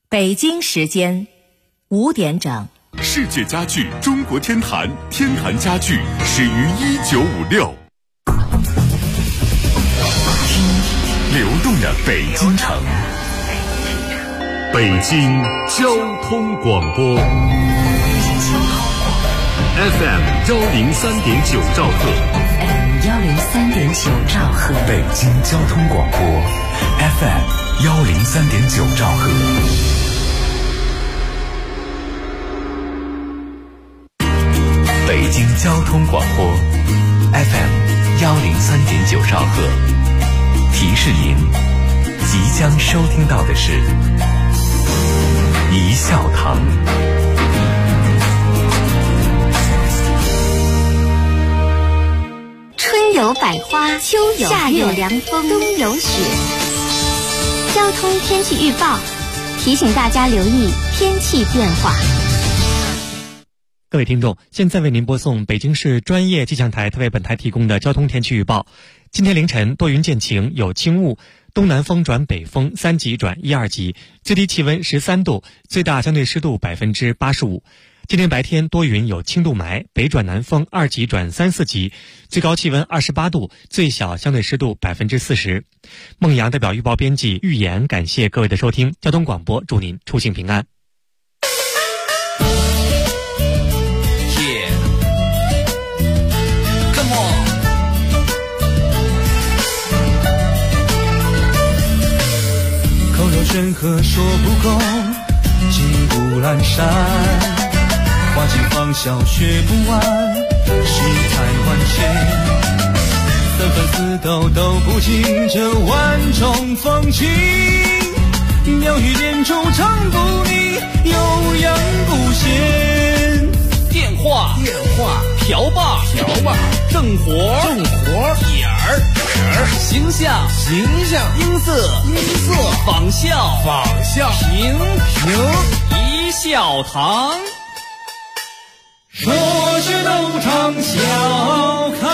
北京时间5点整。 世界家具中国天坛，天坛家具始于1956。听流动的北京城，北京交通广播 FM103.9兆赫，FM103.9兆赫，北京交通广播 FM103.9兆赫。北京交通广播 FM103.9兆赫，提示您即将收听到的是一笑堂。 春有百花，秋有夏有凉风，冬有雪。交通天气预报提醒大家留意天气变化。 各位听众，现在为您播送北京市专业气象台为本台提供的交通天气预报。今天凌晨多云见晴，有轻雾，东南风转北风3级转1、2级，最低气温13度，最大相对湿度85%。今天白天多云有轻度霾，北转南风2级转3、4级，最高气温28度，最小相对湿度40%。孟阳代表预报编辑预言，感谢各位的收听。交通广播祝您出行平安。 口若悬河说不够，骑虎阑珊，花尽芳笑学不完，世态万千，三分四斗都不尽这万种风情，妙语连珠唱不腻，悠扬不闲。 电话瓢把正活点儿形象音色仿效评一笑堂， 说是斗场笑开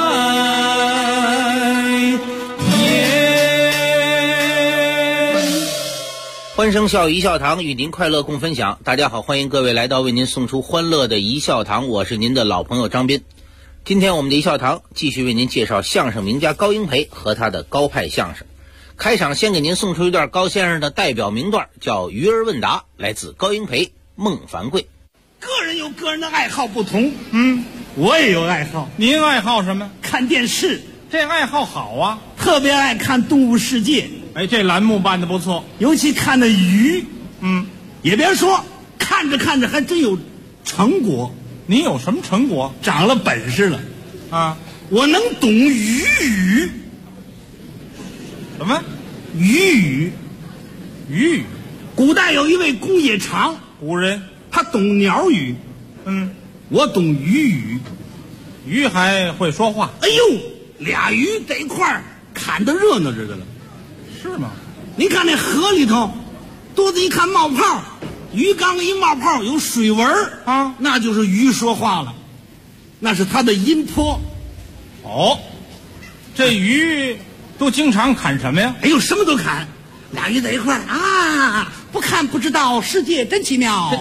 颜。 欢声笑语一笑堂，与您快乐共分享。大家好，欢迎各位来到为您送出欢乐的一笑堂，我是您的老朋友张斌。今天我们的一笑堂继续为您介绍相声名家高英培和他的高派相声。开场先给您送出一段高先生的代表名段，叫鱼儿问答，来自高英培、孟凡贵。 个人有个人的爱好不同， 我也有爱好。 您爱好什么？看电视。 这爱好好啊， 特别爱看《动物世界》。 哎，这栏目办得不错， 尤其看那鱼，也别说，看着看着还真有成果。 你有什么成果？ 长了本事了啊！ 我能懂鱼语。 什么？ 鱼语。古代有一位公冶长， 古人， 他懂鸟语。我懂鱼语。 鱼还会说话。 哎呦，俩鱼在一块儿砍得热闹着的了。 是吗？ 您看那河里头，肚子一看冒泡，鱼缸一冒泡有水纹啊，那就是鱼说话了，那是它的音波。 哦，这鱼都经常砍什么呀？ 哎呦，什么都砍。俩鱼在一块儿啊，不看不知道，世界真奇妙。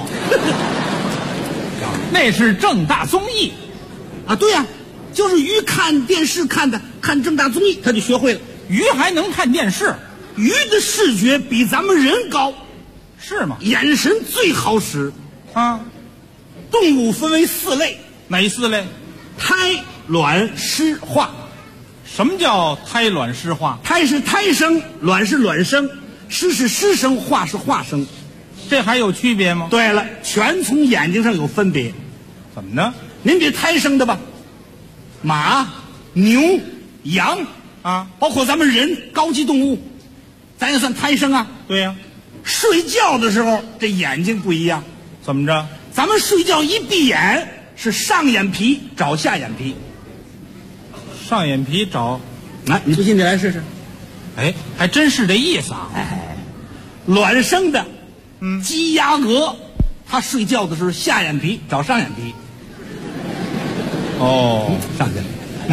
那是正大综艺啊，对呀，就是鱼看电视看正大综艺，他就学会了。 鱼还能看电视？ 鱼的视觉比咱们人高。 是吗？ 眼神最好使啊。 动物分为4类。 哪4类？ 胎、卵、湿、化。 什么叫胎卵湿化？ 胎是胎生，卵是卵生，湿是湿生，化是化生。 这还有区别吗？ 对了，全从眼睛上有分别。 怎么呢？ 您比胎生的吧，马、牛、羊啊， 包括咱们人高级动物，咱也算胎生啊。 对呀。 睡觉的时候这眼睛不一样。 怎么着？ 咱们睡觉一闭眼是上眼皮找下眼皮。 上眼皮找， 来，你不信你来试试。 哎，还真是这意思啊。 卵生的鸡鸭鹅，它睡觉的时候下眼皮找上眼皮。 哦， 上去了。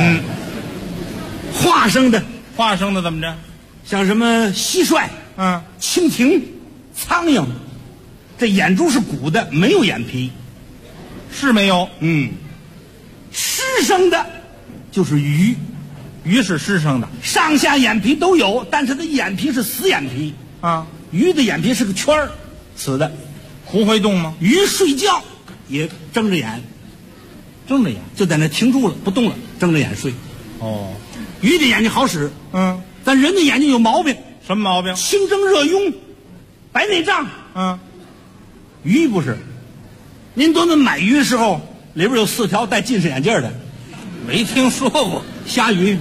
化生的怎么着？ 像什么蟋蟀、蜻蜓、苍蝇， 这眼珠是鼓的，没有眼皮。 是没有？ 湿生的，就是鱼。 鱼是湿生的， 上下眼皮都有，但是它眼皮是死眼皮啊。 鱼的眼皮是个圈儿，死的， 不会动吗？ 鱼睡觉也睁着眼， 睁着眼就在那停住了，不动了，睁着眼睡。 哦， 鱼的眼睛好使，咱人的眼睛有毛病。 什么毛病？ 清蒸热痈，白内障。鱼不是。您多那买鱼的时候，里边有4条戴近视眼镜的， 没听说过。 虾鱼，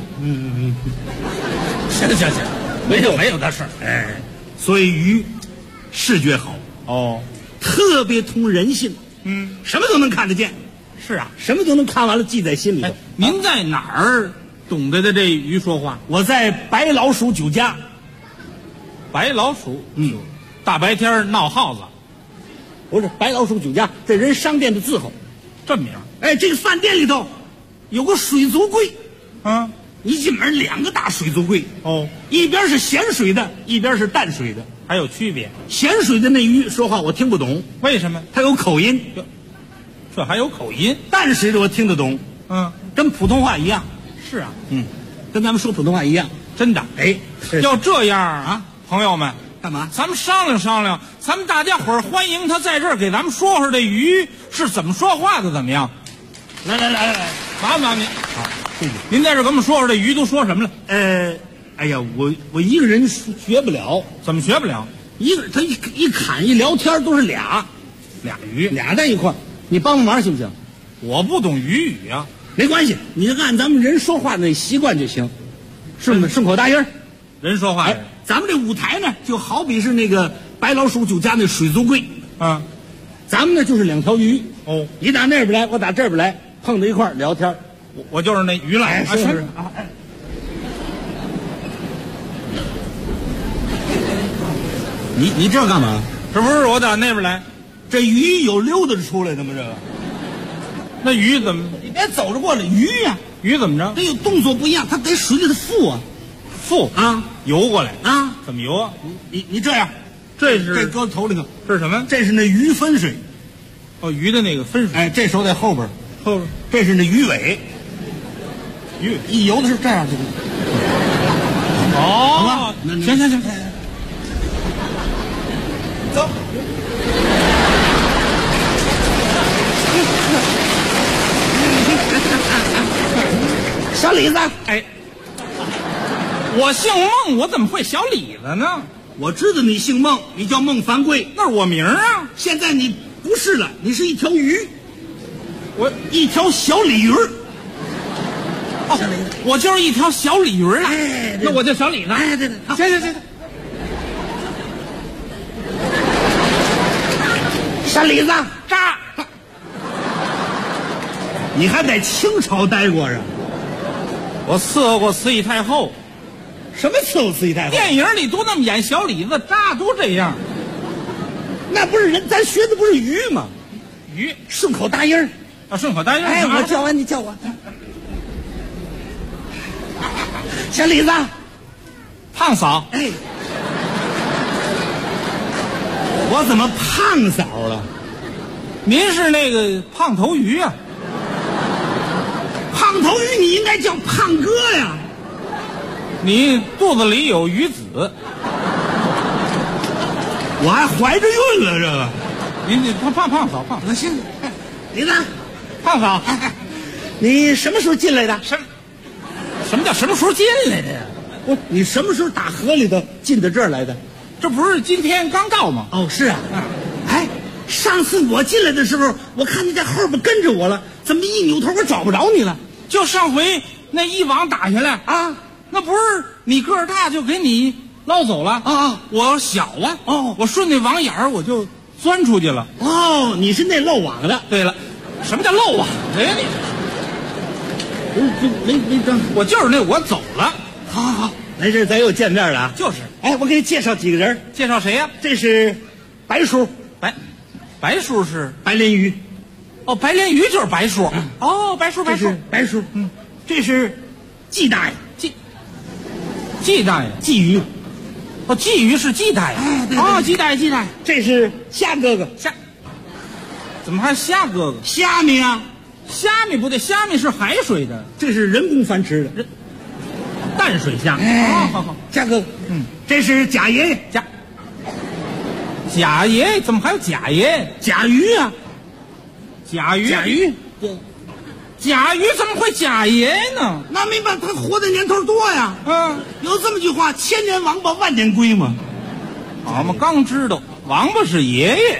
行，没有的事儿。 所以鱼视觉好，特别通人性，什么都能看得见。 是啊， 什么都能看完了记在心里头。 您在哪儿懂得的这鱼说话？ 我在白老鼠酒家。 白老鼠，大白天闹耗子， 不是白老鼠酒家，这人商店的字号， 这名。 这个饭店里头有个水族柜，一进门2个大水族柜，一边是咸水的，一边是淡水的， 还有区别。 咸水的那鱼说话我听不懂， 为什么？ 它有口音， 这还有口音。 淡水的我听得懂，跟普通话一样。 是啊， 跟咱们说普通话一样， 真的。要这样啊，朋友们， 干嘛？ 咱们商量商量，咱们大家伙儿欢迎他在这儿给咱们说说这鱼是怎么说话的，怎么样？ 来， 麻烦您。 好，谢谢。 您在这儿给我们说说这鱼都说什么了？ 哎呀，我一个人学不了。 怎么学不了？ 他一侃一聊天都是俩鱼在一块儿，你帮忙行不行？ 我不懂鱼语啊。 没关系，你就按咱们人说话的习惯就行，是不是？顺口答音。 人说话。 咱们这舞台呢，就好比是那个白老鼠酒家那水族柜，咱们呢就是2条鱼。你打那边来，我打这边来，碰到一块儿聊天。 我就是那鱼了。 是。你这干嘛？ 这不是我打那边来， 这鱼有溜达着出来的吗？这个， 那鱼怎么？ 你别走着过来，鱼呀， 鱼怎么着？ 它有动作不一样，它得水里的浮啊， 浮啊，游过来啊？ 怎么游啊？ 你这样， 这是搁头里头， 这是什么？ 这是那鱼分水， 鱼的那个分水。 这手在后边，这是那鱼尾，鱼一游的是这样就。好吧，行。走。小李子， 我姓孟，我怎么会小李子呢？ 我知道你姓孟，你叫孟凡贵， 那是我名啊。 现在你不是了，你是一条鱼， 我一条小鲤鱼。 我就是一条小鲤鱼了。那我叫小李子。 对，行。小李子， 扎。 你还在清朝待过啊？ 我伺候过慈禧太后。 什么伺候慈禧太后？ 电影里都那么演小李子，扎都这样。 那不是人，咱学的不是鱼吗？ 鱼顺口答音啊，顺口答音。 我叫完你叫我。小李子， 胖嫂。 我怎么胖嫂了？ 您是那个胖头鱼啊。 胖头鱼你应该叫胖哥呀。 你肚子里有鱼子。 我还怀着孕了，这个。 您胖嫂。 那行，李子， 胖嫂， 你什么时候进来的？ 什么叫什么时候进来的呀？ 你什么时候打河里头进到这儿来的？ 这不是今天刚到吗？ 是啊。上次我进来的时候，我看你在后边跟着我了，怎么一扭头我找不着你了？ 就上回那一网打下来啊， 那不是你个儿大就给你捞走了啊？ 我小啊，我顺那网眼儿我就钻出去了。 你是那漏网的。 对了，什么叫漏网的呀？ 没张， 我就是那我走了。 好，来这咱又见面了啊。 就是， 我给你介绍几个人。 介绍谁呀？ 这是白叔， 白叔是白鲢鱼。 白鲢鱼就是白叔。白叔。 白叔，这是季大爷， 季大爷， 鲫鱼。 哦，鲫鱼是鸡蛋呀？ 对哦，鸡蛋。 这是虾哥哥， 怎么还虾哥哥？ 虾米啊， 虾米不对，虾米是海水的， 这是人工繁殖的。 淡水虾。好， 虾哥哥，这是贾爷爷， 贾爷怎么还有贾爷？ 甲鱼啊， 甲鱼， 对， 甲鱼怎么会贾爷呢？ 那没办法，他活的年头多呀。有这么句话，千年王八万年龟嘛。 我们刚知道，王八是爷爷。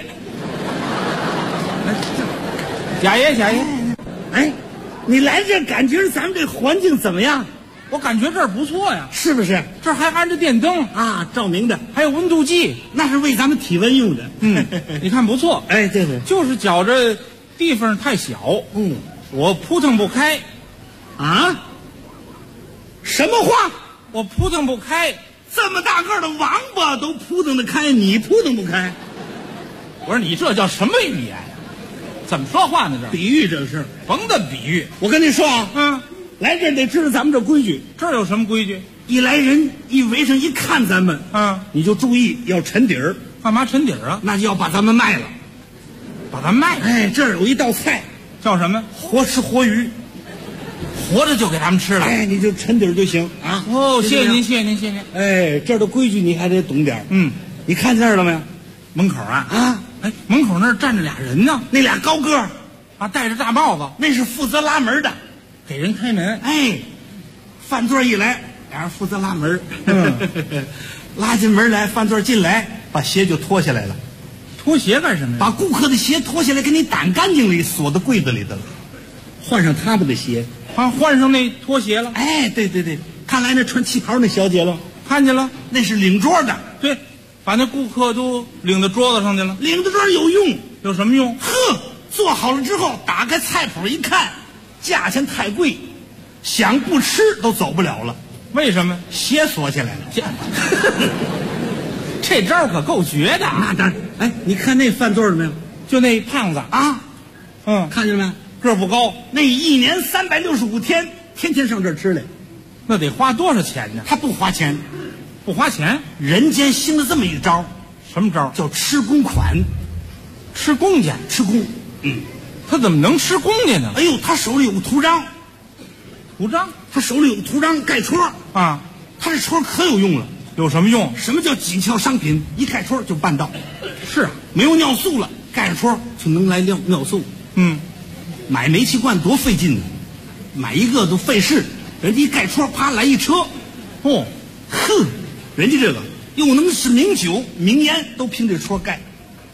贾爷， 哎，你来这感觉咱们这环境怎么样？ 我感觉这儿不错呀， 是不是？ 这儿还安着电灯啊，照明的， 还有温度计， 那是为咱们体温用的。 你看不错。 哎，对， 就是觉着地方太小，我扑腾不开。 啊？什么话？ 我扑腾不开。 这么大个的王八都扑腾得开，你扑腾不开？ 我说你这叫什么语言呀？怎么说话呢？这比喻这事， 甭的比喻。 我跟你说啊，来这儿得知道咱们这规矩。 这儿有什么规矩？ 一来人一围上一看咱们，你就注意要沉底儿。 干嘛沉底儿啊？ 那就要把咱们卖了， 把咱卖了。 哎，这儿有一道菜叫什么？ 活吃活鱼， 活着就给他们吃了。 哎，你就沉底儿就行啊。 哦，谢谢您。 哎，这儿的规矩你还得懂点儿。你看见那儿了没有？ 门口啊，哎，门口那儿站着俩人呢， 那俩高个儿啊，戴着大帽子， 那是负责拉门的， 给人开门。 哎，饭桌一来，俩人负责拉门，拉进门来，饭桌进来，把鞋就脱下来了。 脱鞋干什么呀？ 把顾客的鞋脱下来，给你掸干净里，锁到柜子里的了，换上他们的鞋。 换上那拖鞋了。 哎，对，看来那穿旗袍那小姐了， 看见了， 那是领桌的。 对，把那顾客都领到桌子上去了。 领到桌上有用， 有什么用？ 呵，做好了之后，打开菜谱一看，价钱太贵，想不吃都走不了了。 为什么？ 鞋锁起来了。 这招可够绝的。 那当然。哎，你看那饭桌了没有？ 就那胖子啊，看见了没？ 个不高， 那一年365天，天天上这儿吃来， 那得花多少钱呢？ 他不花钱， 不花钱。 人间兴了这么一招， 什么招？ 叫吃公款， 吃公家， 吃公。 他怎么能吃公家呢？ 哎呦，他手里有个图章，他手里有个图章盖戳啊， 他这戳可有用了。 有什么用？ 什么叫紧俏商品？一盖戳就办到。 是啊， 没有尿素了，盖上戳就能来尿素。买煤气罐多费劲呢，买一个都费事，人家一盖戳，啪来一车。人家这个又能是名酒名烟，都凭这戳盖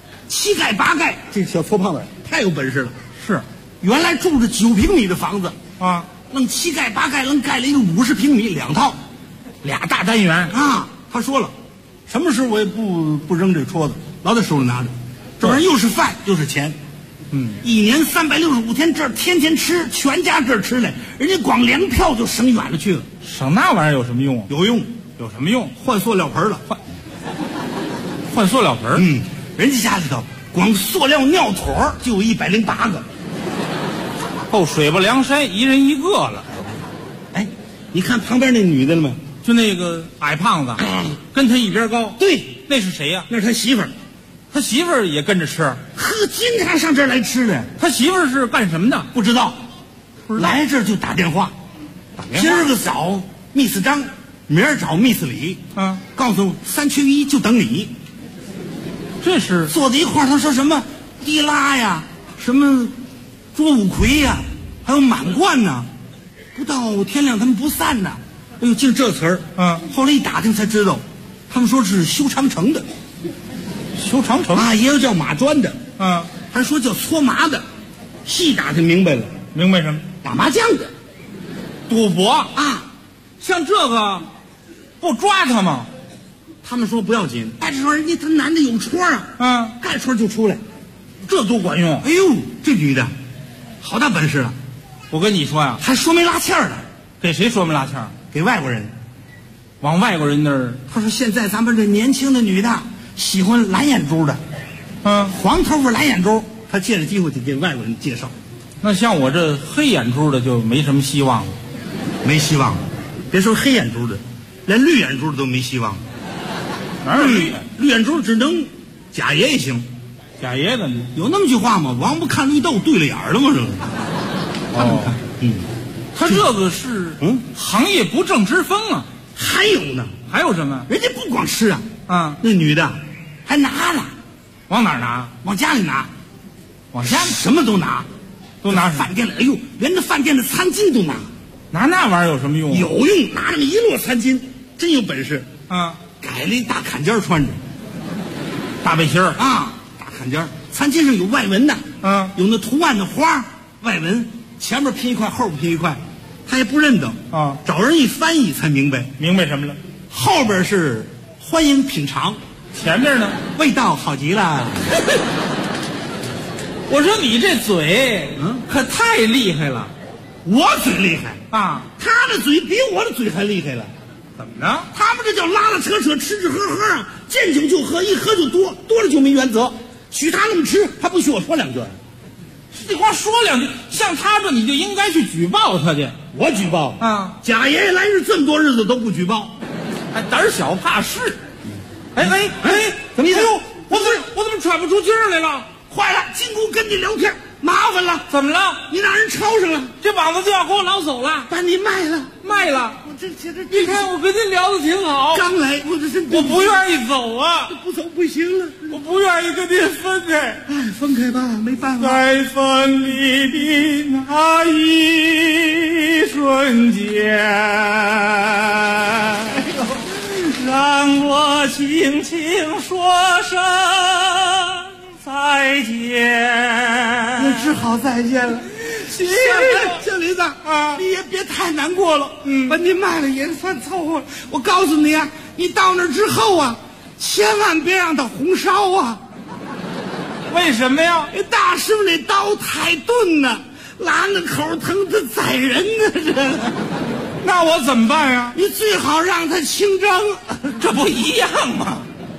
，7盖8盖。这小矬胖子太有本事了。 是， 原来住着9平米的房子啊， 弄7盖8盖，愣盖了一个50平米2套 ，2大单元啊。他说了，什么时候我也不扔这戳子，老在手里拿着，这玩意儿又是饭又是钱。一年365天，这儿天天吃，全家这儿吃来，人家光粮票就省远了去了。 省那玩意儿有什么用？ 有用， 有什么用？ 换塑料盆了， 换塑料盆。 人家家里头光塑料尿坨就有108个， 够水泊梁山一人一个了。 哎，你看旁边那女的了吗？ 就那个矮胖子，跟他一边高。 对， 那是谁呀？ 那是他媳妇儿。 他媳妇儿也跟着吃。 呵，经常上这儿来吃的。 他媳妇儿是干什么的？ 不知道，来这儿就打电话。今儿个找Miss张，明儿找Miss李。告诉3缺1就等你。 这是坐在一块儿，他说什么地拉呀，什么捉五魁呀，还有满贯呐。不到天亮他们不散呐。哎呦，净这词儿。后来一打听才知道，他们说是修长城的。 修长城啊，也有叫马砖的，还说叫搓麻的，细打听明白了。 明白什么？ 打麻将的， 赌博啊， 像这个不抓他吗？ 他们说不要紧，哎，这时候人家他男的有戳啊，盖戳就出来， 这多管用。 哎呦，这女的好大本事啊！ 我跟你说呀， 还说没拉气儿的， 给谁说没拉气儿？ 给外国人， 往外国人那儿。 他说现在咱们这年轻的女的喜欢蓝眼珠的，黄头发蓝眼珠，他借着机会就给外国人介绍。 那像我这黑眼珠的就没什么希望了， 没希望了。别说黑眼珠的，连绿眼珠的都没希望了。 哪有绿绿眼珠只能贾爷也行。 贾爷怎么？ 有那么句话吗？王八看绿豆对了眼了吗？这个。 哦，他这个是行业不正之风啊。 还有呢， 还有什么？ 人家不光吃啊， 那女的还拿了， 往哪儿拿？ 往家里拿， 往家里什么都拿， 都拿什么？ 饭店里，哎呦，连那饭店的餐巾都拿。 拿那玩意儿有什么用？ 有用，拿那么一摞餐巾，真有本事。改了一大坎肩穿着， 大背心儿啊，大坎肩，餐巾上有外纹的，有那图案的花，外纹前面拼一块，后边拼一块，他也不认得啊， 找人一翻译才明白。 明白什么了？ 后边是欢迎品尝， 前面呢？ 味道好极了。 我说你这嘴，可太厉害了。 我嘴厉害啊， 他的嘴比我的嘴还厉害了。 怎么着？ 他们这叫拉拉扯扯，吃吃喝喝啊，见酒就喝，一喝就多，多了就没原则。许他那么吃，还不许我说两句？ 这光说两句，像他这你就应该去举报他去。 我举报啊！ 贾爷爷来日这么多日子都不举报， 还胆小怕事。哎， 怎么意思？ 哎呦，我怎么喘不出气儿来了？ 坏了，金姑跟你聊天麻烦了。 怎么了？ 你让人抄上了， 这膀子就要给我捞走了， 把你卖了。 我这你看我跟您聊的挺好， 刚来我不愿意走啊， 不走不行了， 我不愿意跟您分开。 哎，分开吧，没办法。 在分离的那一瞬间，让我轻轻说声再见。 也只好再见了。小林子啊， 你也别太难过了，把你卖了也算凑合了。我告诉你啊，你到那之后啊，千万别让它红烧啊。 为什么呀？ 大师傅那刀太钝了，拉那口疼得宰人呢。这， 那我怎么办呀？ 你最好让它清蒸， 这不一样吗？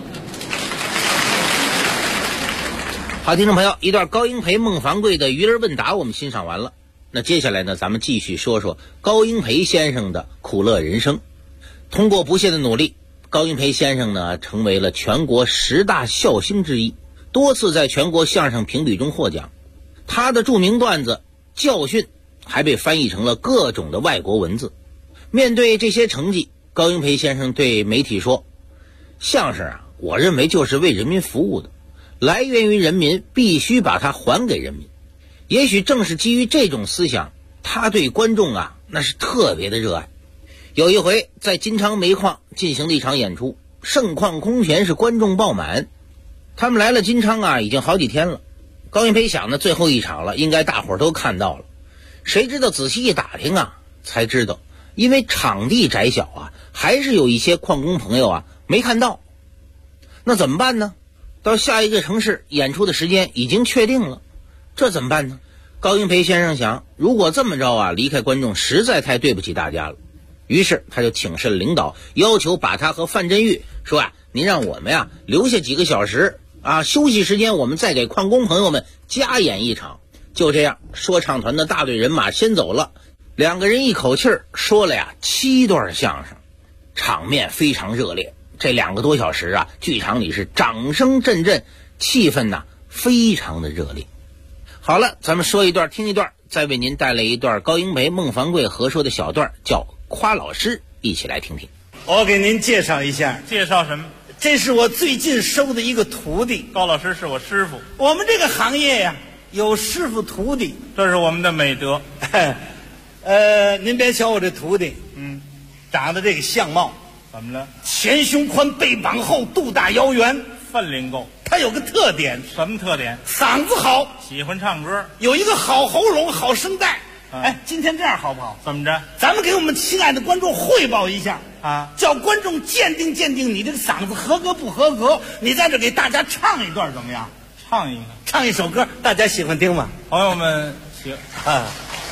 好，听众朋友，一段高英培、孟凡贵的鱼儿问答我们欣赏完了。那接下来呢，咱们继续说说高英培先生的苦乐人生。通过不懈的努力，高英培先生呢成为了全国10大笑星之一，多次在全国相声评比中获奖。他的著名段子《教训》还被翻译成了各种的外国文字。面对这些成绩，高英培先生对媒体说：“相声啊，我认为就是为人民服务的。来源于人民，必须把它还给人民。也许正是基于这种思想，他对观众啊那是特别的热爱。有一回在金昌煤矿进行了一场演出，盛况空前，是观众爆满。他们来了金昌啊已经好几天了，高英培想呢最后一场了，应该大伙儿都看到了。谁知道仔细一打听啊，才知道因为场地窄小啊，还是有一些矿工朋友啊没看到。那怎么办呢？到下一个城市演出的时间已经确定了，这怎么办呢？高英培先生想，如果这么着啊，离开观众实在太对不起大家了。于是他就请示领导，要求把他和范振钰说啊，您让我们呀留下几个小时啊，休息时间我们再给矿工朋友们加演一场。就这样，说唱团的大队人马先走了，两个人一口气说了呀7段相声，场面非常热烈。这2个多小时啊，剧场里是掌声阵阵，气氛呐非常的热烈。好了，咱们说一段听一段，再为您带来一段高英培、孟凡贵合说的小段，叫夸老师，一起来听听。 我给您介绍一下。 介绍什么？ 这是我最近收的一个徒弟。 高老师是我师傅。 我们这个行业呀，有师傅徒弟， 这是我们的美德。 您别瞧我这徒弟，长得这个相貌。 怎么了？ 前胸宽，背膀厚，肚大腰圆， 分量够。 他有个特点。 什么特点？ 嗓子好， 喜欢唱歌， 有一个好喉咙，好声带。今天这样好不好？ 怎么着？ 咱们给我们亲爱的观众汇报一下啊， 叫观众鉴定你这个嗓子合格不合格。你在这给大家唱一段怎么样？唱一首歌，大家喜欢听吗？ 朋友们行啊。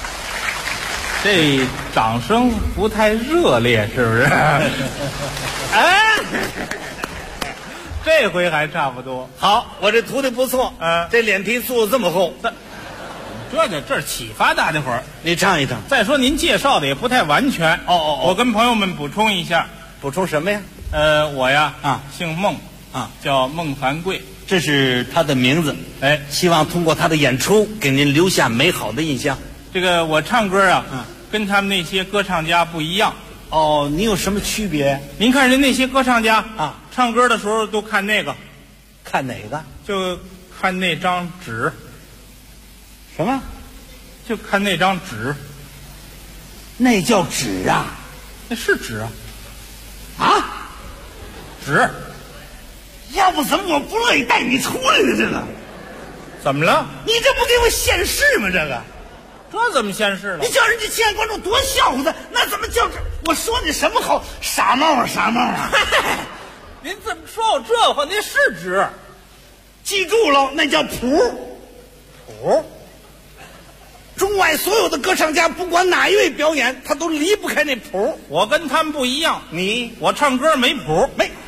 这掌声不太热烈，是不是？ 哎， 这回还差不多。 好，我这徒弟不错，这脸皮做得这么厚， 这是启发大家伙儿。 你唱一唱。 再说您介绍的也不太完全。 哦， 我跟朋友们补充一下。 补充什么呀？ 我呀姓孟叫孟凡贵， 这是他的名字。 哎， 希望通过他的演出给您留下美好的印象。 这个我唱歌跟他们那些歌唱家不一样。 哦，你有什么区别？ 您看人那些歌唱家唱歌的时候都看那个， 看哪个？ 就看那张纸。 什么？ 就看那张纸。 那叫纸啊？ 那是纸啊？ 啊？ 纸？ 要不怎么我不乐意带你出来呢？这个怎么了？ 你这不给我现世吗？这个， 这怎么现世了？ 你叫人家亲爱观众多笑话他，那怎么叫这？我说你什么好？傻帽啊，傻帽啊！ 您怎么说我这话？那是纸， 记住了，那叫谱。 谱。 中外所有的歌唱家，不管哪一位表演，他都离不开那谱。 我跟他们不一样，我唱歌没谱，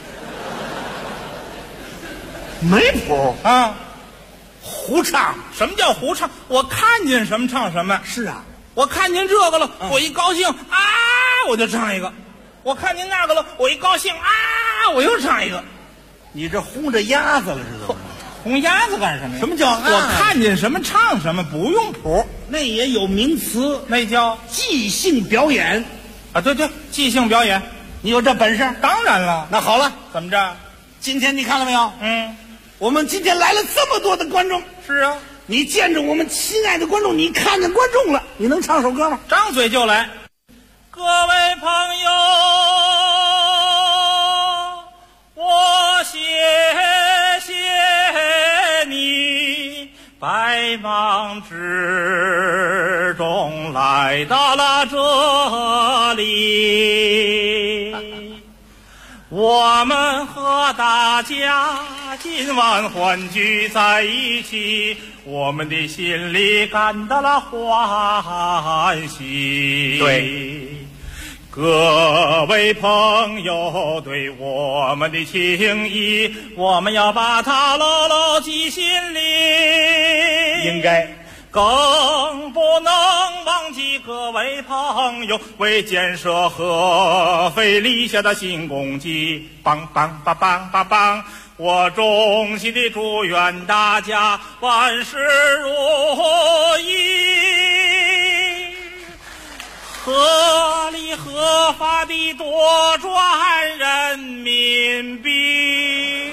没谱啊， 胡唱。 什么叫胡唱？我看见什么唱什么。 是啊， 我看见这个了，我一高兴我就唱一个；我看见那个了，我一高兴我又唱一个。 你这轰着鸭子了是吧？ 红鸭子干什么呀？ 什么叫我看见什么唱什么，不用谱。 那也有名词， 那叫即兴表演啊！对，即兴表演， 你有这本事？ 当然了。 那好了， 怎么着？ 今天你看了没有？我们今天来了这么多的观众。 是啊， 你见着我们亲爱的观众，你看见观众了，你能唱首歌吗？ 张嘴就来。各位朋友，我谢谢你，百忙之中来到了这里，我们和大家今晚欢聚在一起，我们的心里感到了欢喜。 对， 各位朋友对我们的情谊，我们要把它牢牢记心里。 应该。 更不能忘记各位朋友为建设合肥立下的新功绩，棒棒棒棒棒棒！我衷心的祝愿大家万事如意，合理合法的多赚人民币。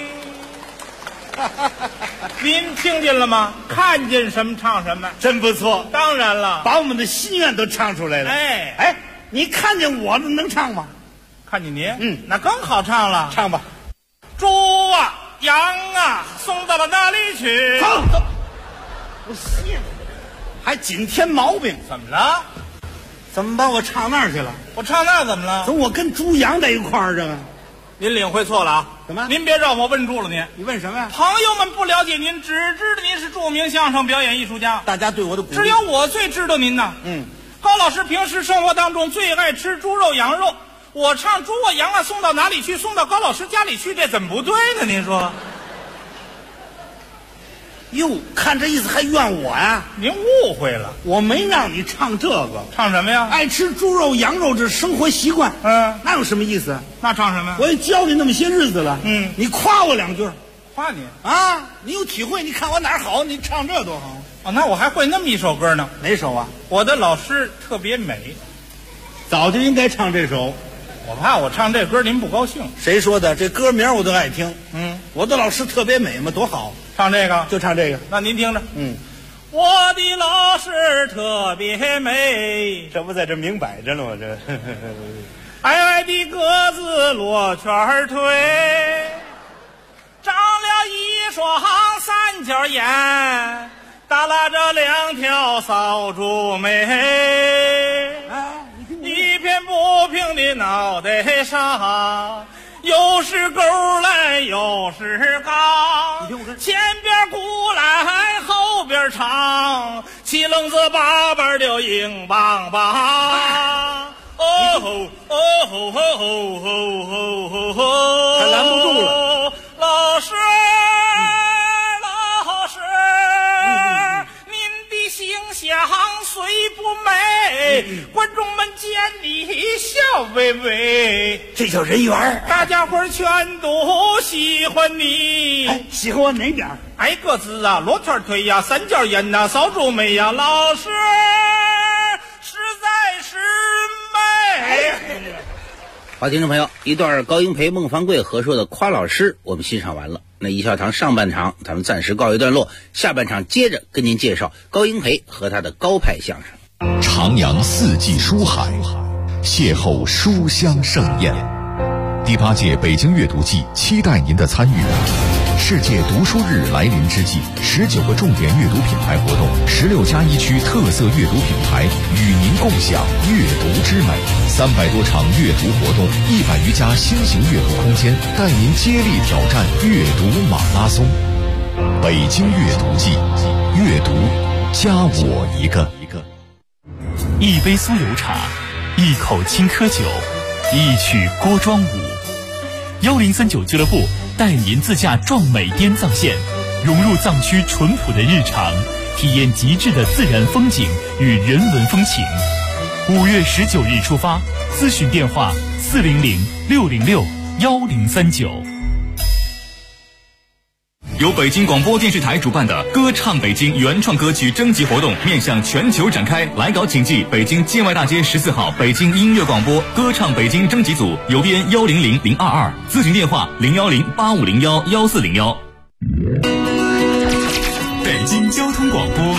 您听见了吗？看见什么唱什么， 真不错。 当然了， 把我们的心愿都唱出来了。哎，你看见我能唱吗？ 看见您，那更好唱了。 唱吧。 猪啊，羊啊，送到了哪里去？ 好，我谢了，还紧添毛病。 怎么了？ 怎么把我唱那儿去了？ 我唱那怎么了？ 怎么我跟猪羊在一块儿这个？ 您领会错了啊！ 怎么？ 您别让我问住了您。 你问什么呀？ 朋友们不了解您，只知道您是著名相声表演艺术家。 大家对我的鼓励， 只有我最知道您呐。高老师平时生活当中最爱吃猪肉、羊肉。我唱猪啊羊啊送到哪里去？送到高老师家里去，这怎么不对呢？您说？ 哟，看这意思还怨我呀？ 您误会了， 我没让你唱这个。 唱什么呀？ 爱吃猪肉、羊肉，这生活习惯。那有什么意思？ 那唱什么？ 我也教你那么些日子了。你夸我两句。 夸你啊？你有体会？你看我哪儿好，你唱这多好。 哦，那我还会那么一首歌呢。 哪首啊？ 我的老师特别美， 早就应该唱这首。 我怕我唱这歌您不高兴。 谁说的？这歌名我都爱听。我的老师特别美嘛，多好。 唱这个就唱这个。 那您听着。我的老师特别美， 这不在这明摆着了吗？这矮矮的个子罗圈腿，长了一双三角眼，耷拉着两条扫帚眉，一片不平的脑袋上，又是沟来又是杠，前边鼓来后边唱，七棱子八瓣的硬邦邦。哦吼哦吼吼吼吼吼吼！ 还拦不住了。 老师，老师，您的形象虽不美， 观众们见你笑微微， 这叫人缘。 大家伙全都喜欢你。 哎，喜欢我哪点？ 矮个子啊，罗圈腿呀，三角眼呐，扫帚眉呀，老师实在是美。 好，听众朋友，一段高英培、孟凡贵合说的夸老师我们欣赏完了。那一笑堂上半场咱们暂时告一段落，下半场接着跟您介绍高英培和他的高派相声。 徜徉四季书海，邂逅书香盛宴。第8届北京阅读季期待您的参与。世界读书日来临之际，19个重点阅读品牌活动，16家一区特色阅读品牌与您共享阅读之美。300多场阅读活动，100余家新型阅读空间，带您接力挑战阅读马拉松。北京阅读季，阅读加我一个。 一杯酥油茶，一口青稞酒，一曲锅庄舞。1039俱乐部带您自驾壮美滇藏线，融入藏区淳朴的日常，体验极致的自然风景与人文风情。5月19日出发，咨询电话400-606-1039。由北京广播电视台主办的歌唱北京原创歌曲征集活动面向全球展开，来稿请寄北京街外大街14号北京音乐广播歌唱北京征集组，邮编100022，咨询电话010-8501-1401。北京交通广播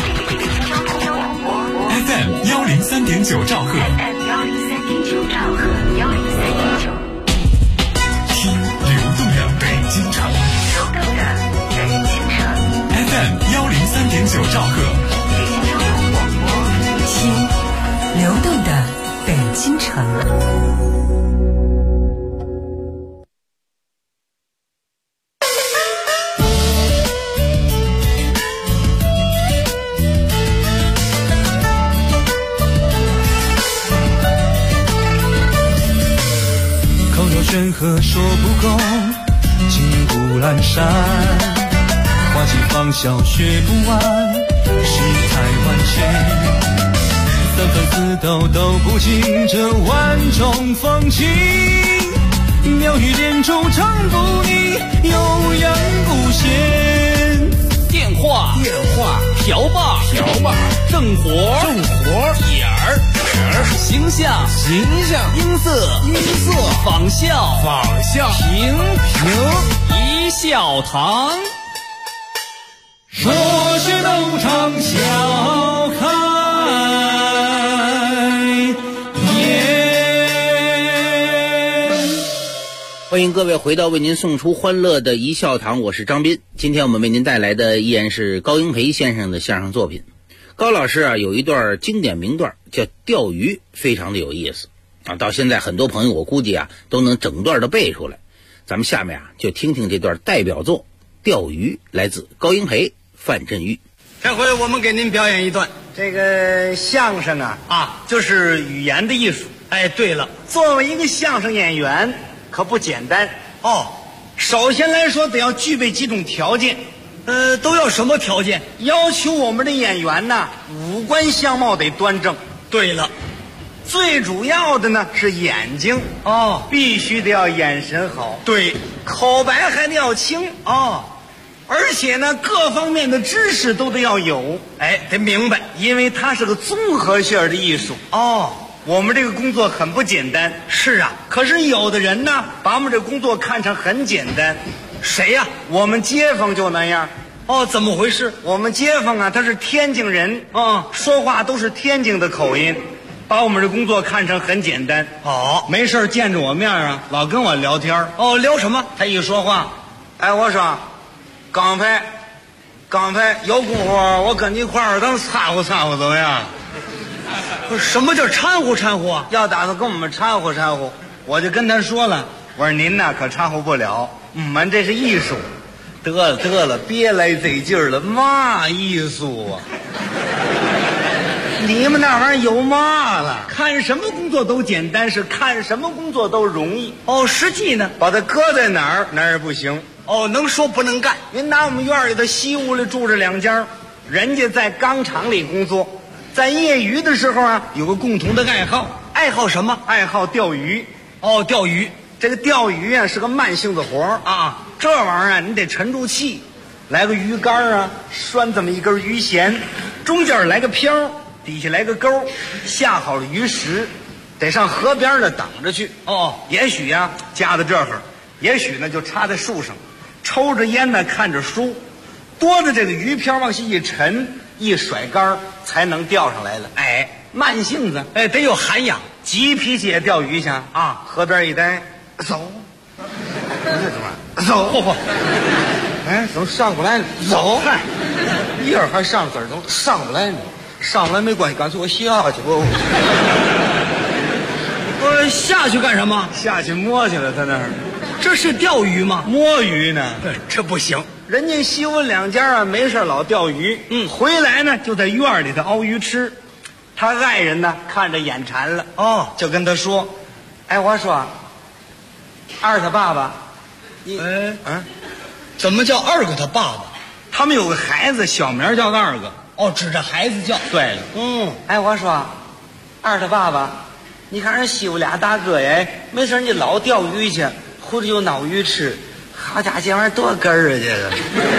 FM 103.9兆赫，听流动的北京城。FM 103.9兆赫， 听流动的北京城。 口若悬河说不够，金谷阑珊。花期芳笑学不完，世态万千，三分四斗都不尽这万种风情。妙语连珠唱不腻，悠扬不闲。 电话瓢把正活点儿形象音色仿效平一笑堂。 说是斗场笑开颜。 欢迎各位回到为您送出欢乐的一笑堂，我是张斌。今天我们为您带来的依然是高英培先生的相声作品。高老师啊，有一段经典名段叫钓鱼，非常的有意思啊。到现在很多朋友我估计啊都能整段的背出来。咱们下面啊就听听这段代表作钓鱼，来自高英培、范振钰。 这回我们给您表演一段这个相声就是语言的艺术。哎，对了，作为一个相声演员可不简单哦。首先来说得要具备几种条件。都要什么条件？要求我们的演员呢，五官相貌得端正。对了，最主要的呢是眼睛必须得要眼神好。对，口白还得要清而且呢各方面的知识都得要有。哎，得明白，因为它是个综合性的艺术。我们这个工作很不简单。是啊，可是有的人呢把我们这工作看成很简单。谁呀？我们街坊就那样。怎么回事？我们街坊啊，他是天津人说话都是天津的口音，把我们这工作看成很简单。没事见着我面啊，老跟我聊天。聊什么？他一说话，我说刚才有功夫我跟你一块儿咱掺和掺和怎么样？什么叫掺和掺和啊？要打算跟我们掺和掺和，我就跟他说了，我说您呐可掺和不了，我们这是艺术。得了，别来这劲儿了，嘛艺术啊？你们那玩意儿有嘛了？看什么工作都简单，是看什么工作都容易。实际呢，把它搁在哪儿也不行。能说不能干。您拿我们院里的西屋里住着2家，人家在钢厂里工作， 在业余的时候啊，有个共同的爱好。 爱好什么？ 爱好钓鱼。 哦，钓鱼。 这个钓鱼啊是个慢性子活啊，这玩意儿啊你得沉住气，来个鱼竿啊，拴这么一根鱼弦，中间来个漂，底下来个钩，下好了鱼食，得上河边呢等着去。 哦， 也许呀夹在这儿，也许呢就插在树上，抽着烟呢看着书，多的这个鱼漂往下一沉，一甩竿才能钓上来了。哎，慢性子， 哎，得有涵养。 急脾气也钓鱼去啊，河边一待，走，走，嚯，哎，怎么上不来呢？走，嗨，一会儿还上字儿，怎么上不来呢？上不来没关系，干脆我下去吧。 我下去干什么？ 下去摸去了，他那儿， 这是钓鱼吗？ 摸鱼呢？ 这不行。 人家西文两家啊，没事老钓鱼，回来呢就在院里头熬鱼吃。他爱人呢看着眼馋了， 哦， 就跟他说：“哎，我说，二他爸爸，你怎么叫二哥他爸爸？ 他们有个孩子，小名叫二哥。 哦，指着孩子叫。 对了，哎，我说，二他爸爸，你看人西屋俩大哥呀，没事你老钓鱼去，回来有脑鱼吃，好家伙，这玩意儿多根儿啊，这个。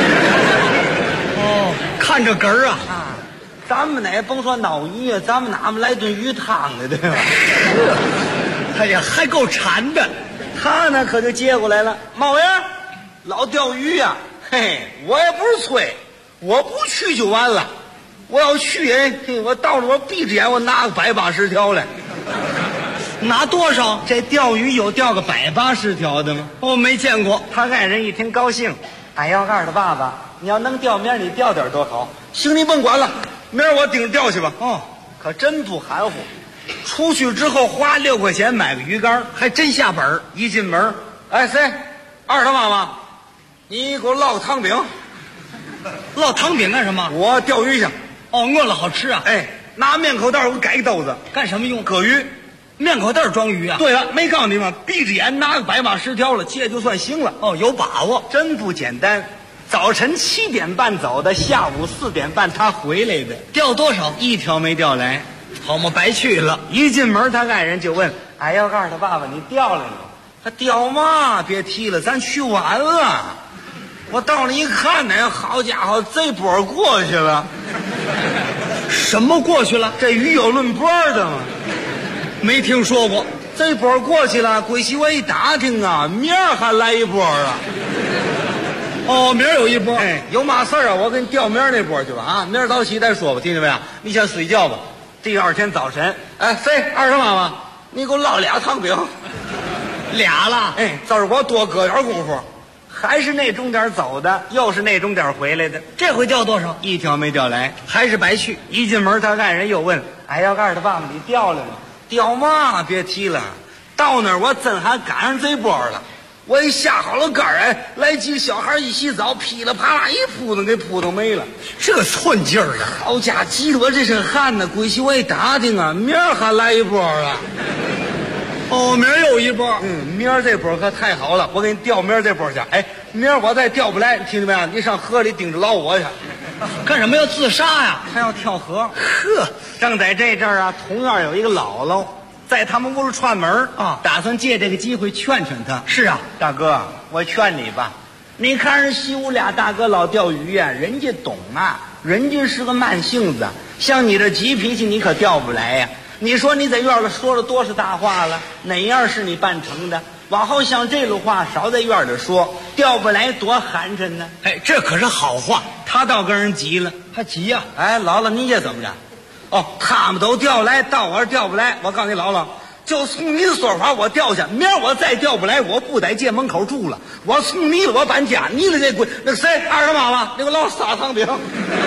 哦，看着根儿啊。” 咱们哪甭说脑鱼啊，咱们哪么来顿鱼汤的，对吧？ 哎呀，还够馋的。 他呢可就接过来了，猫爷，老钓鱼呀，嘿，我也不是催，我不去就完了。我要去，哎，我到了我闭着眼，我拿个180条来。 拿多少？ 这钓鱼有钓个180条的吗？ 我没见过。 他爱人一听高兴，哎呀，告诉他爸爸，你要能钓明儿你钓点多好。行，你甭管了。明儿我顶着钓去吧。 哦， 可真不含糊。出去之后花6块钱买个鱼竿， 还真下本儿。 一进门，哎，谁？二他妈妈，你给我烙个汤饼。 烙汤饼干什么？ 我钓鱼去。 哦，饿了好吃啊。 哎，拿面口袋我改一兜子， 干什么用？ 搁鱼。 面口袋装鱼啊？ 对了，没告诉你吗？闭着眼拿个180条了，这就算行了。 哦，有把握， 真不简单。早晨7点半走的，下午4点半他回来的。 钓多少？ 一条没钓来， 好嘛，白去了。 一进门，他爱人就问：“哎，要告诉他爸爸，你钓来了？”他钓嘛，别提了，咱去晚了。我到了一看呢，好家伙，这波过去了。 什么过去了？ 这鱼有论波的吗？ 没听说过。 这波过去了，归西我一打听啊，明儿还来一波啊。 哦，明儿有一波。 哎，有嘛事儿啊？我给你调明儿那波去吧啊！明儿早起再说吧，听见没有？你先睡觉吧。第二天早晨，哎，谁？二他妈妈，你给我烙俩汤饼。 俩了。 哎，这儿我多搁点功夫，还是那钟点走的，又是那钟点回来的。 这回钓多少？ 一条没钓来， 还是白去。 一进门，他爱人又问：“哎，要告诉他爸爸，你钓来了？钓嘛？别提了，到那儿我真还赶上这波了。”我一下好了杆儿，哎，来几个小孩一洗澡，噼里啪啦一扑腾给扑腾没了， 这寸劲儿啊！ 好家伙，急得我这身汗呢。归西我一打听啊，明儿还来一波了。 哦，明儿又一波。 明儿这波可太好了，我给你钓明儿这波去。哎，明儿我再钓不来，听见没有？你上河里盯着捞我去。 干什么要自杀呀？ 还要跳河？ 呵， 正在这阵儿啊，同院有一个姥姥。在他们屋里串门啊， 打算借这个机会劝劝他。 是啊， 大哥，我劝你吧，你看人西屋俩大哥老钓鱼呀，人家懂啊，人家是个慢性子，像你这急脾气，你可钓不来呀。你说你在院里说了多少大话了？哪样是你办成的？往后像这种话少在院里说，钓不来多寒碜呢。 哎，这可是好话。 他倒跟人急了， 他急呀。 哎，姥姥，你这怎么着？哦，他们都钓来，到我这钓不来。我告诉你，姥姥，就从你的说法，我钓下。明儿我再钓不来，我不在街门口住了，我从你了，我搬家。你了这鬼，那个谁，二他妈妈，那个老撒汤饼，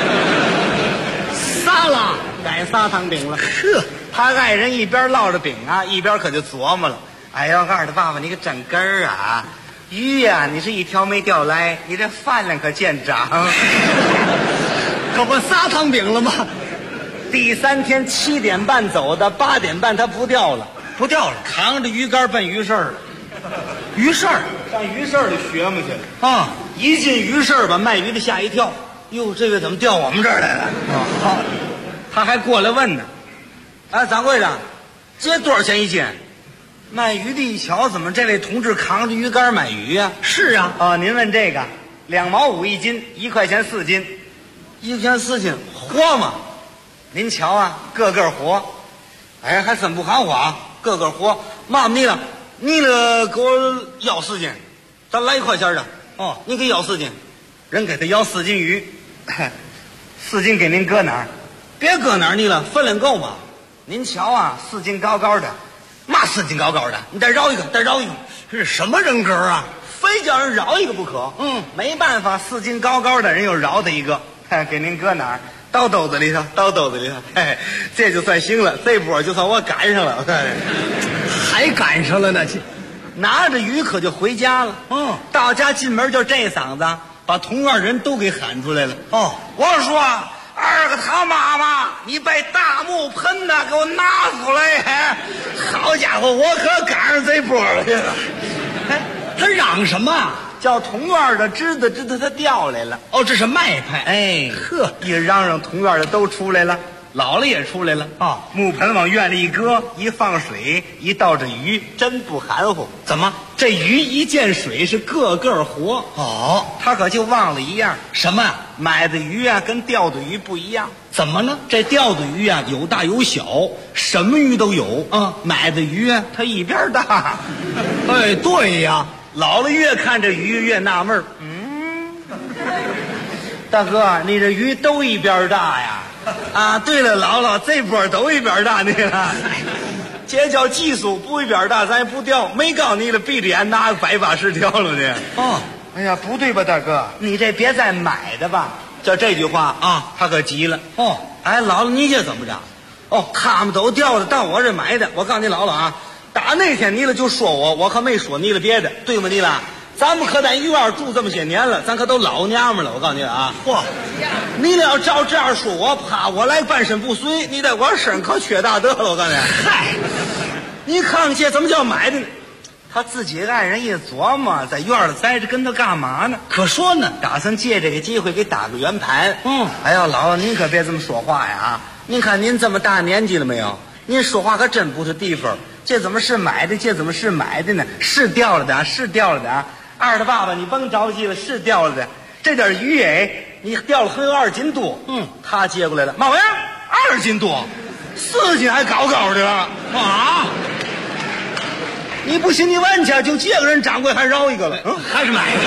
撒了， 该撒汤饼了。呵，他爱人一边烙着饼啊，一边可就琢磨了。哎呀，二他爸爸，你个真根儿啊！鱼呀，你是一条没钓来，你这饭量可见长。 可不撒汤饼了吗？ 第3天7点半走的，8点半他不钓了，扛着鱼竿奔鱼市了。 鱼市上鱼市里学嘛去了啊！ 一进鱼市把卖鱼的吓一跳，哟，这个怎么钓我们这儿来了？ 好， 他还过来问呢。哎，掌柜的，这多少钱一斤？卖鱼的一瞧，怎么这位同志扛着鱼竿买鱼呀？ 是啊。 哦，您问这个，2毛5一斤，1块钱4斤，1块钱4斤，活吗？您瞧啊，个个活。哎，还真不含糊，个个活。妈你了，你了给我要4斤，咱来1块钱的。哦，你给要4斤，人给他要4斤鱼，4斤给您搁哪儿？别搁哪儿你了，分量够吗？您瞧啊，4斤高高的，嘛4斤高高的？你再绕一个，再绕一个， 这是什么人格啊？ 非叫人绕一个不可。没办法，4斤高高的人又绕他一个，给您搁哪儿？到兜子里头，到兜子里头。嘿，这就算行了，这波就算我赶上了。 还赶上了呢， 拿着鱼可就回家了。到家进门就这嗓子，把同院人都给喊出来了。我说二个他妈妈，你把大木盆呐给我拿出来！好家伙，我可赶上这波了。 他嚷什么？ 叫同院的知道他调来了。 这是卖派。 哎呵，一嚷嚷，同院的都出来了，姥姥也出来了。木盆往院里一搁，一放水，一倒着鱼，真不含糊。 怎么？ 这鱼一见水是个个活。他可就忘了一样。 什么？ 买的鱼啊跟钓的鱼不一样。 怎么呢？ 这钓的鱼啊有大有小，什么鱼都有。买的鱼啊它一边大。 哎，对呀。 姥姥越看这鱼越纳闷大哥，你这鱼都一边大呀？对了，姥姥，这波都一边大呢了。这叫技术，不一边大咱也不钓。没告你了，闭着眼拿100把式钓了呢。哎呀，不对吧，大哥？你这别再买的吧？就这句话他可急了。哎，姥姥，你这怎么着？他们都钓的，到我这买的。我告诉你，姥姥打那天你了就说我可没说你了别的，对吗？你了，咱们可在医院住这么些年了，咱可都老娘们了。我告诉你了你了要照这样说我，怕我来半身不遂，你在我身可缺大德了。我告诉你，你看看这怎么叫买的呢？他自己爱人一琢磨，在院里待着跟他干嘛呢？可说呢，打算借这个机会给打个圆盘。哎呀，姥姥您可别这么说话呀！您看您这么大年纪了没有？您说话可真不是地方。这怎么是买的？这怎么是买的呢？是掉了的，是掉了的。二的爸爸，你甭着急了，是掉了的。这点鱼你掉了还有2斤多。他接过来了，嘛玩意儿2斤多，4斤还高高的你不信你问去，就这个人掌柜还饶一个了。 还是买的。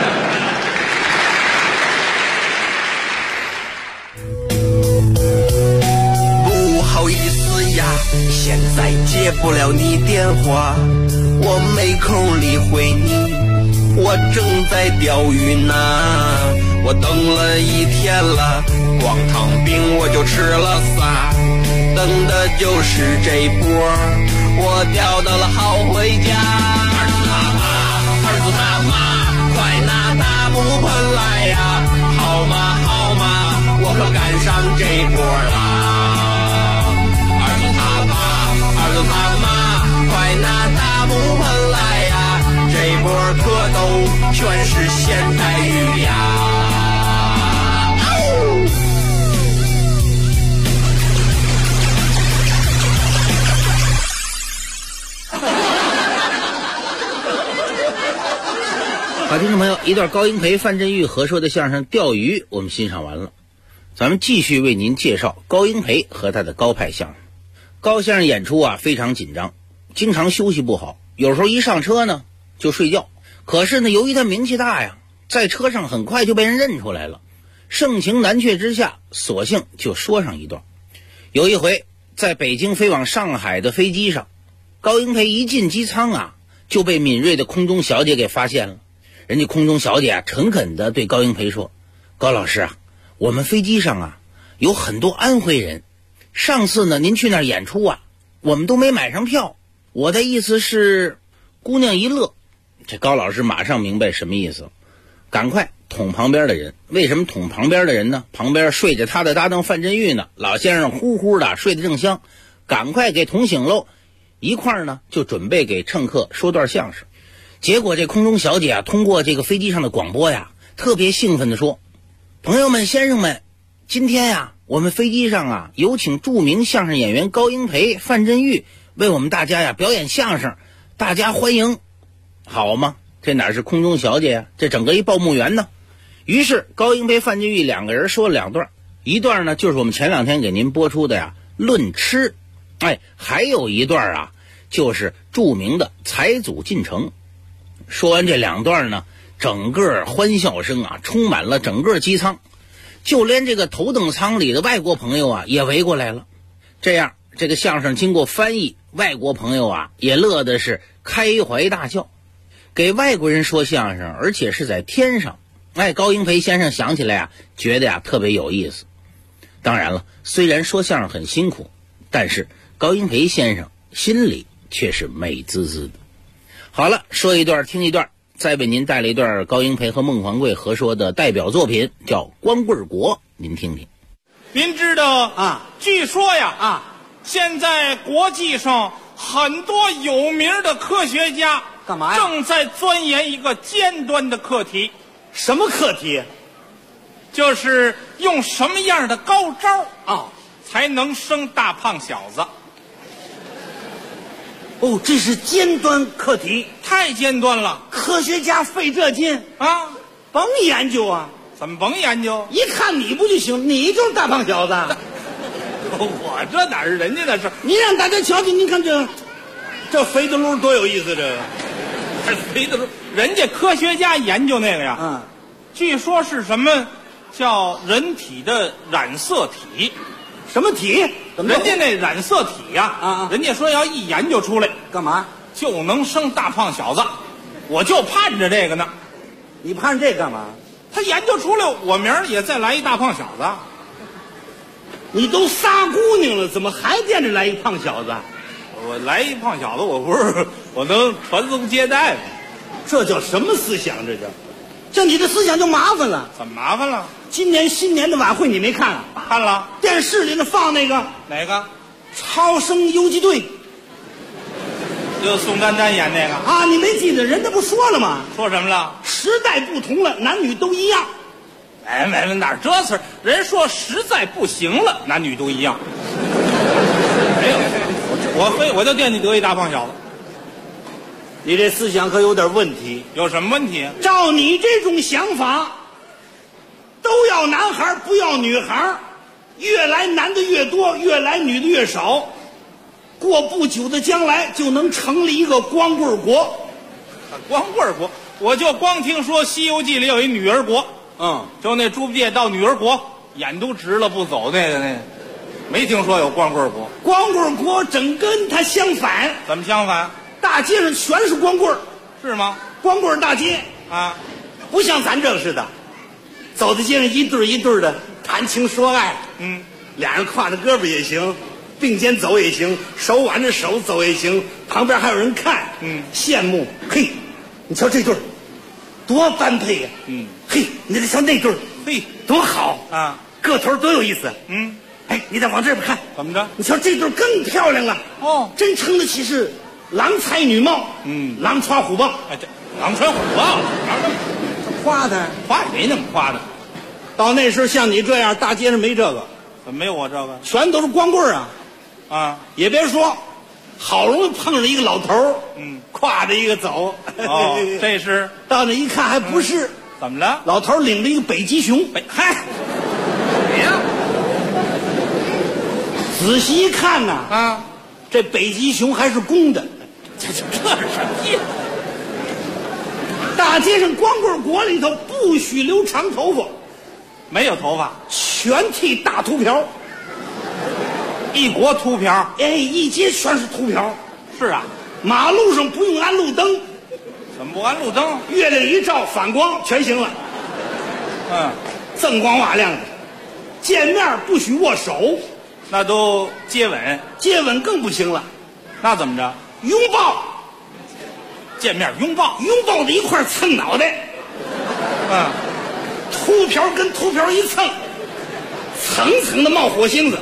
不好意思呀，现在接不了你电话，我没空理会你，我正在钓鱼呢。我等了1天了，光汤饼我就吃了3，等的就是这波，我钓到了好回家。儿子他妈，快拿大木盆来呀！好嘛好嘛，我可赶上这波啦！儿子他妈，快拿大木盆来呀！这波可都全是现代鱼呀！ 好，听众朋友，一段高英培、范振钰合说的相声《钓鱼》我们欣赏完了，咱们继续为您介绍高英培和他的高派相声。高先生演出非常紧张，经常休息不好，有时候一上车呢就睡觉。可是呢，由于他名气大呀，在车上很快就被人认出来了。盛情难却之下，索性就说上一段。有一回在北京飞往上海的飞机上，高英培一进机舱就被敏锐的空中小姐给发现了。人家空中小姐诚恳地对高英培说：“高老师我们飞机上有很多安徽人，上次呢您去那儿演出我们都没买上票。我的意思是，姑娘一乐。”这高老师马上明白什么意思，赶快捅旁边的人。为什么捅旁边的人呢？旁边睡着他的搭档范振钰呢，老先生呼呼的睡得正香，赶快给捅醒喽，一块呢就准备给乘客说段相声。结果这空中小姐通过这个飞机上的广播特别兴奋地说：“朋友们先生们，今天我们飞机上啊，有请著名相声演员高英培、范振钰为我们大家呀表演相声，大家欢迎。好嘛，这哪是空中小姐呀，这整个一报幕员呢。于是高英培、范振钰两个人说了2段，一段呢就是我们前2天给您播出的呀论吃，还有一段啊就是著名的财祖进城。说完这2段呢，整个欢笑声啊充满了整个机舱，就连这个头等舱里的外国朋友啊也围过来了。这样这个相声经过翻译，外国朋友啊也乐的是开怀大笑。给外国人说相声，而且是在天上，高英培先生想起来啊觉得呀特别有意思。当然了，虽然说相声很辛苦，但是高英培先生心里却是美滋滋的。好了，说一段听一段，再为您带来一段高英培和孟凡贵合说的代表作品，叫《光棍国》，您听听。 您知道啊？据说呀现在国际上很多有名的科学家干嘛呀？ 正在钻研一个尖端的课题。 什么课题？ 就是用什么样的高招才能生大胖小子。 哦，这是尖端课题， 太尖端了， 科学家费这劲啊， 甭研究啊。 怎么甭研究？ 一看你不就行，你就是大胖小子。 我这哪是人家的事？ 你让大家瞧瞧，你看这肥的噜多有意思，这个肥的噜，人家科学家研究那个呀，据说是什么叫人体的染色体。 什么体？怎么人家那染色体呀，人家说要一研究出来， 干嘛就能生大胖小子。我就盼着这个呢。 你盼这干嘛？ 他研究出来，我明儿也再来一大胖小子。 你都仨姑娘了，怎么还惦着来一胖小子？ 我来一胖小子，我能传宗接代吗？ 这叫什么思想？这你的思想就麻烦了。 怎么麻烦了？ 今年新年的晚会你没看啊？ 看了。 电视里那放那个哪个？ 超生游击队。 就宋丹丹演那个啊？你没记得？人家不说了吗？ 说什么了？ 时代不同了，男女都一样。 哪这词儿？人说实在不行了，男女都一样。没有，我就惦记得一大胖小子。 你这思想可有点问题。 有什么问题？ 照你这种想法，都要男孩不要女孩，越来男的越多，越来女的越少，过不久的将来就能成立一个光棍国。 光棍国，我就光听说《西游记》里有一女儿国，就那猪八戒到女儿国，眼都直了不走，那个，没听说有光棍国。 光棍国整跟它相反。 怎么相反？ 大街上全是光棍， 是吗？ 光棍大街啊， 不像咱这似的，走在街上一对一对的谈情说爱，俩人挎着胳膊也行，并肩走也行，手挽着手走也行，旁边还有人看，羡慕。嘿，你瞧这对多般配呀！嘿，你再瞧那对嘿， 多好啊， 个头多有意思。你再往这边看， 怎么着？ 你瞧这对更漂亮了哦，真称得起是郎才女貌，狼穿虎豹。 这狼穿虎豹， 夸他也没那么夸的。 到那时候像你这样，大街上没这个。 怎么没有我这个？ 全都是光棍啊！ 也别说，好容易碰上一个老头儿，挎着一个走。 哦，这是到那一看还不是？ 怎么了？ 老头领着一个北极熊。 嗨，谁呀？ 仔细一看呐，这北极熊还是公的。 这是什么意思？ 大街上光棍国里头不许留长头发， 没有头发， 全剃大秃瓢。 一国秃瓢， 一街全是秃瓢。 是啊， 马路上不用安路灯。 怎么不安路灯？ 月亮一照，反光全行了。锃光瓦亮的。见面不许握手， 那都接吻， 接吻更不行了。 那怎么着？ 拥抱。 见面拥抱， 拥抱在一块蹭脑袋。秃瓢跟秃瓢一蹭，层层的冒火星子。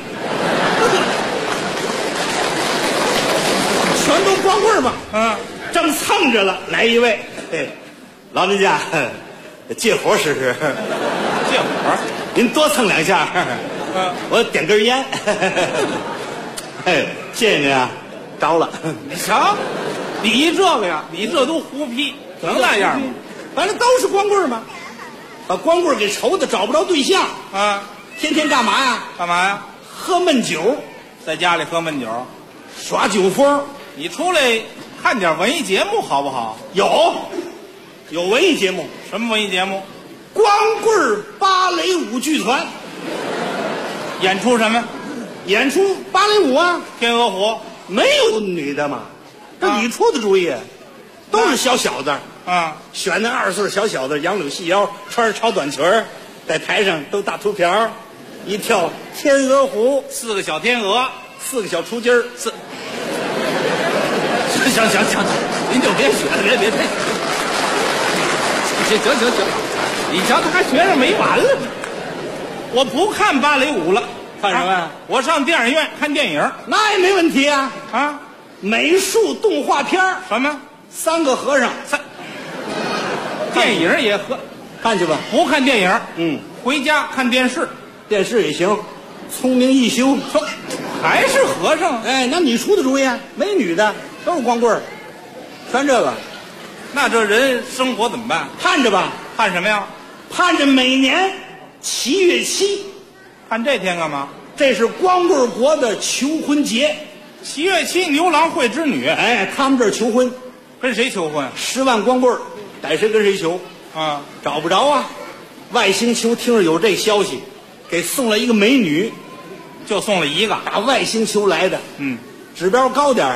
全都光棍吧？正蹭着了，来一位，老人家，借火试试。 借火？ 您多蹭两下。 我点根烟。哎，谢谢您啊，着了。 你瞧，你这个呀，你这都胡批，能那样吗？ 反正都是光棍嘛，把光棍给愁的找不着对象啊， 天天干嘛呀？ 干嘛呀？ 喝闷酒， 在家里喝闷酒， 耍酒疯。 你出来看点文艺节目好不好？ 有文艺节目。 什么文艺节目？ 光棍芭蕾舞剧团演出什么？ 演出芭蕾舞啊。 天鹅湖没有女的嘛，这你出的主意，都是小小子啊， 选那20岁小小子，杨柳细腰，穿着超短裙儿，在台上都大秃瓢，一跳天鹅湖 ，4个小天鹅 ，4个小雏鸡儿， 行，您就别学了，别，行，你瞧他还学着没完了。我不看芭蕾舞了， 看什么呀？ 我上电影院看电影， 那也没问题啊。 啊， 美术动画片什么 ？3个和尚电影也看去吧。 不看电影，回家看电视， 电视也行。聪明一休， 还是和尚。 哎，那你出的主意啊？没女的，都是光棍儿，全这个。 那这人生活怎么办？ 盼着吧。 盼什么呀？ 盼着每年7月7。 看这天干嘛？ 这是光棍国的求婚节。 7月7牛郎会织女。 哎，他们这儿求婚， 跟谁求婚 ？10万光棍儿，逮谁跟谁求啊？ 找不着啊！外星球听着有这消息，给送了一个美女， 就送了一个， 打外星球来的。指标高点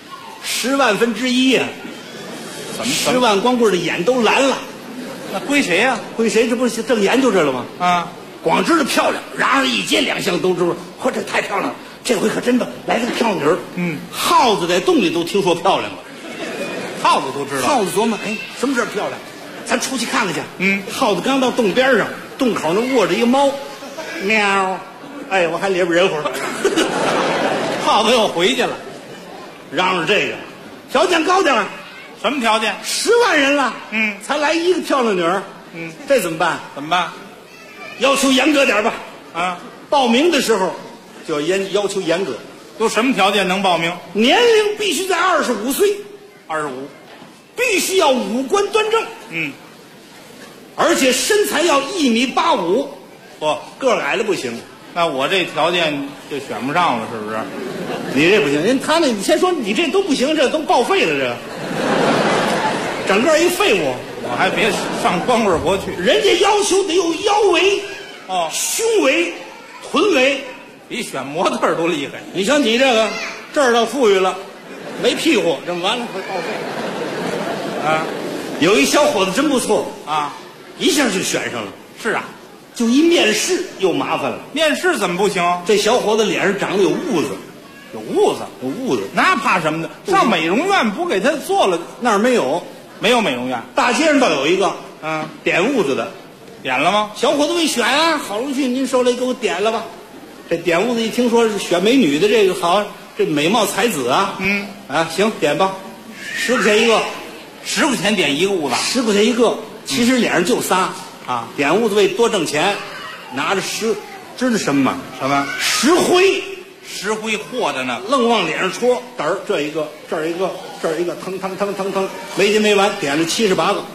，10万分之1呀。 怎么 10万光棍的眼都蓝了？ 那归谁呀？ 归谁？这不是正研究这了吗？ 啊， 光知道漂亮，然而一街两巷都知道，嚯，这太漂亮了！这回可真的来了个漂亮女儿。耗子在洞里都听说漂亮了， 耗子都知道。 耗子琢磨，哎，什么事漂亮？咱出去看看去。耗子刚到洞边上，洞口那卧着一个猫，喵，哎，我还里边人会儿。 耗子又回去了， 嚷嚷这个条件高点儿。 什么条件 ？10万人了，才来一个漂亮女儿，这怎么办？ 怎么办？ 要求严格点吧。 啊， 报名的时候就要求严格。 都什么条件能报名？ 年龄必须在25岁 ，25， 必须要五官端正，而且身材要1.85米，个儿矮了不行。 那我这条件就选不上了，是不是？ 你这不行，人他那你先说你这都不行，这都报废了，这整个一废物。 我还别上光棍国去， 人家要求得有腰围、胸围、臀围， 比选模特都厉害。 你瞧你这个这儿倒富裕了，没屁股，这么完了会报废。啊，有一小伙子真不错啊， 一下就选上了。 是啊。 就一面试又麻烦了。 面试怎么不行？ 这小伙子脸上长得有痦子， 有痦子，那怕什么呢？上美容院不给他做了？ 那儿没有美容院。 大街上倒有一个，点痦子的， 点了吗？ 小伙子没选啊，好容易您受累给我点了吧。这点痦子一听说是选美女的，这个好，这美貌才子啊，行，点吧，10块钱一个 ，10块钱点一个痦子 ，10块钱一个，其实脸上就仨。点痦子为多挣钱，拿着知道什么吗？ 什么？ 石灰和的呢， 愣往脸上戳，嘚儿这一个，这儿一个，这儿一个，腾，没劲没完，点了78个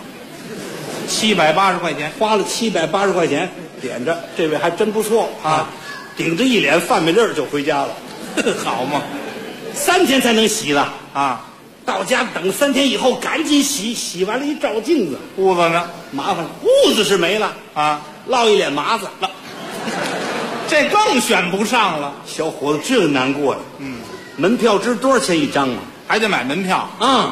，780块钱， 花了780块钱点着，这位还真不错啊，顶着一脸饭米粒儿就回家了， 好嘛 ，3天才能洗了啊。 到家等3天以后赶紧洗，洗完了一照镜子， 痦子呢？ 麻烦了，痦子是没了啊， 落一脸麻子了， 这更选不上了。 小伙子这难过呀。门票知多少钱一张吗？ 还得买门票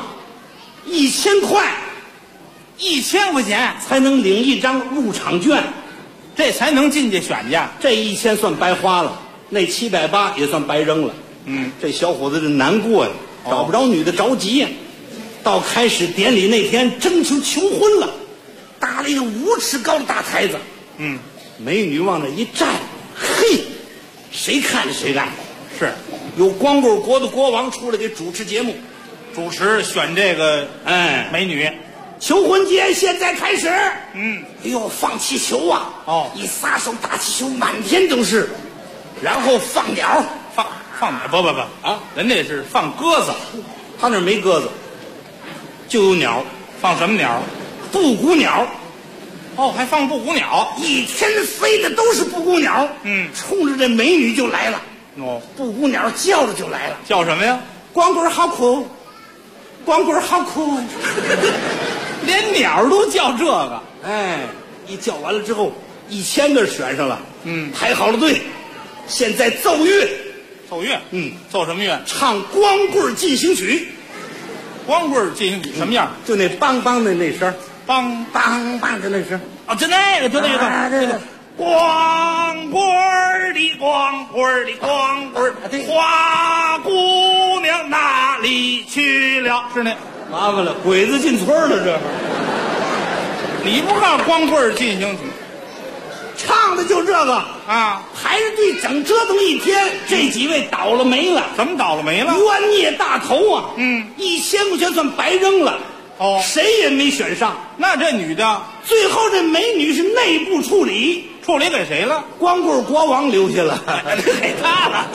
，1000块 ，1000块钱才能领一张入场券， 这才能进去选去。 这1000算白花了，那780也算白扔了。这小伙子这难过呀。找不着女的着急呀，到开始典礼那天征求求婚了，搭了一个5尺高的大台子，美女往那一站，嘿，谁看着谁爱。 是， 有光棍国的国王出来给主持节目， 主持选这个美女。 求婚节现在开始。哎呦，放气球啊！ 哦， 一撒手，大气球满天都是。 然后放鸟， 放鸟不啊，人家是放鸽子， 他那没鸽子，就有鸟。 放什么鸟？ 布谷鸟。 哦，还放布谷鸟， 一天飞的都是布谷鸟。冲着这美女就来了。 哦， 布谷鸟叫着就来了。 叫什么呀？ 光棍好酷，光棍好酷。 连鸟都叫这个。 哎，一叫完了之后，1000个选上了。排好了队，现在奏乐。 奏乐？奏什么乐？ 唱《光棍进行曲》。 光棍进行曲什么样？ 就那梆梆的那声， 梆梆梆的那声。 啊，就那个，就那个，这个。光棍儿的光棍儿的光棍儿，花姑娘哪里去了？是那。 麻烦了，鬼子进村了，这你不告诉光棍儿进行曲？ 唱的就这个啊！ 排着队整折腾一天，这几位倒了霉了。 怎么倒了霉了？ 冤孽大头啊！1000块钱算白扔了。 哦， 谁也没选上。 那这女的， 最后这美女是内部处理给谁了？ 光棍国王留下了， 给他了。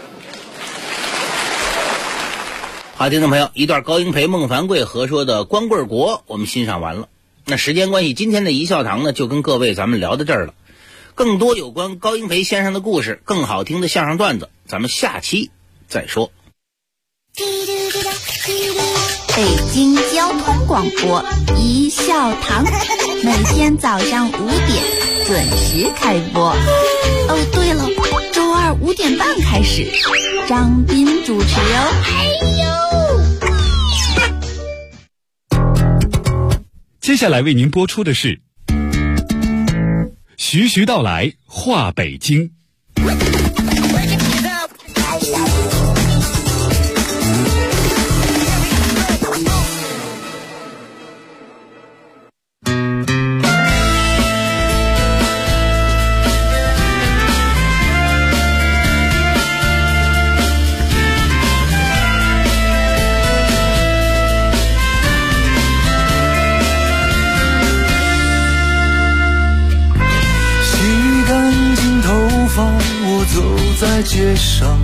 好，听众朋友，一段高英培、孟凡贵合说的《光棍国》我们欣赏完了。那时间关系，今天的一笑堂呢就跟各位咱们聊到这儿了。更多有关高英培先生的故事，更好听的相声段子，咱们下期再说。 北京交通广播一笑堂，每天早上5点准时开播。哦，对了，周2 5点半开始，张斌主持哦。 接下来为您播出的是徐徐道来话北京。 走在街上，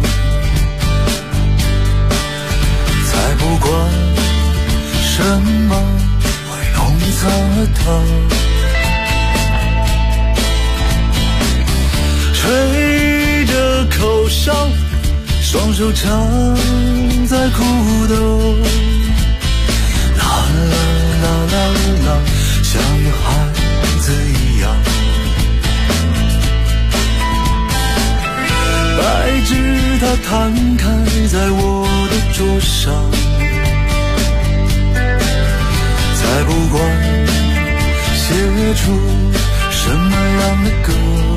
才不管什么会弄脏了它，吹着口哨，双手插在裤兜，啦啦啦啦啦，像孩子一样。白纸它摊开在我的桌上，才不管写出什么样的歌，